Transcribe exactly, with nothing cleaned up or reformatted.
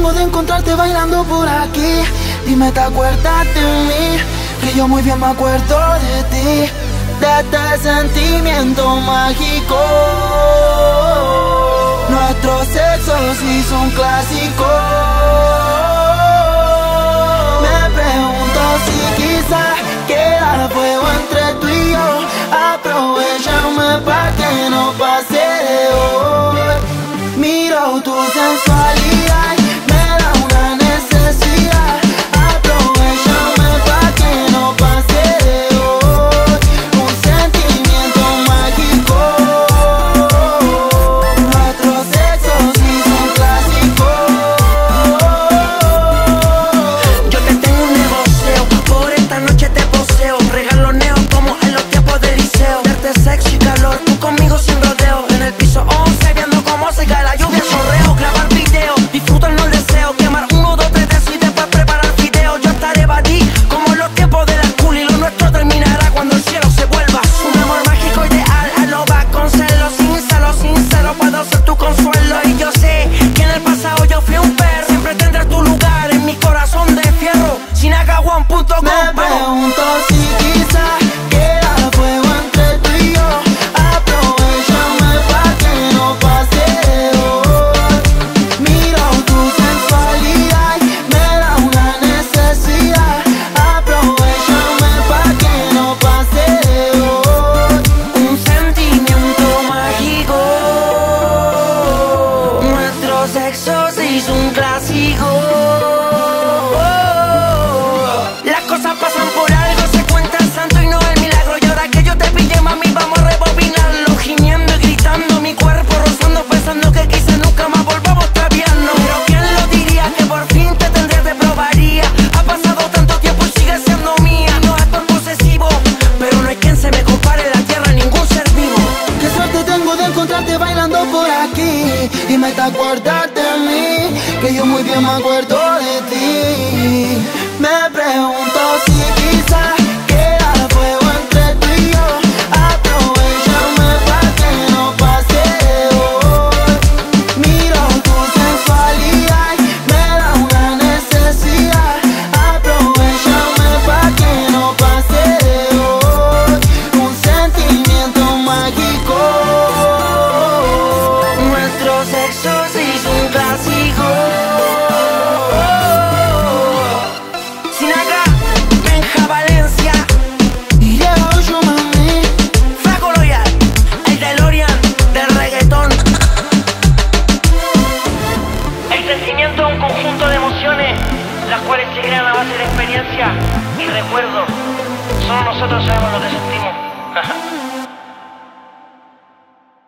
tengo de encontrarte bailando por aquí. Dime, ¿te acuerdas de mí? Que yo muy bien me acuerdo de ti, de este sentimiento mágico. Nuestro sexo se hizo un clásico. Me pregunto si quizás queda fuego entre tú y yo. Aprovechame pa' que no pase de hoy. Miro tu sensualidad, me da una necesidad. Aprovechame pa' que no pase de hoy. Un sentimiento mágico. Nuestro sexo se hizo un clásico. Yo te tengo un negocio, por esta noche te poseo. Regaloneo como en los tiempos de liceo. Darte sexo y calor, tú conmigo sin rodeo. En el piso once viendo cómo se cae la lluvia, chorreo. Grabar video, disfrutarlo el deseo. Quemar uno, dos, tres y después preparar video. Yo estaré para ti como los tiempos de la school. Y lo nuestro terminará cuando el cielo se vuelva un amor mágico ideal. Ah, no va con celo, sincero, sincero. Puedo ser tu consuelo. Y yo sé que en el pasado yo fui un perro. Siempre tendrás tu lugar en mi corazón de fierro. Sinagawan punto com. Me pregunto si quizás queda fuego entre tú y yo. Aprovechame pa' que no pase de hoy. Miro tu sensualidad, me da una necesidad. Aprovechame pa' que no pase de hoy. Un sentimiento mágico. Nuestro sexo se hizo un clásico. Las cosas pasan por algo, se cuenta el santo y no el milagro. Y ahora que yo te pillé, mami, vamos a rebobinarlo. Gimiendo y gritando, mi cuerpo rozando, pensando que quizás nunca más volvamos a extraviarnos. Pero quién lo diría que por fin te tendría, te probaría. Ha pasado tanto tiempo y sigue siendo mía. No es por posesivo, pero no hay quien se me compare en la tierra, ningún ser vivo. Qué suerte tengo de encontrarte bailando por aquí. Y me te acuerdas de mí, que yo muy bien me acuerdo de ti. Me pregunto si quizás queda fuego entre tú y yo. Aprovechame pa' que no pase de hoy. Miro tu sensualidad, me da una necesidad. Aprovechame pa' que no pase de hoy. Un sentimiento mágico. Nuestro sexo se hizo un clásico. Sinaga, Benja Valencia, Y llego yo, mami. Flaco Loyal, el DeLorean del reggaetón. El sentimiento es un conjunto de emociones, las cuales se crean a base de experiencia y recuerdo. Solo nosotros sabemos lo que sentimos.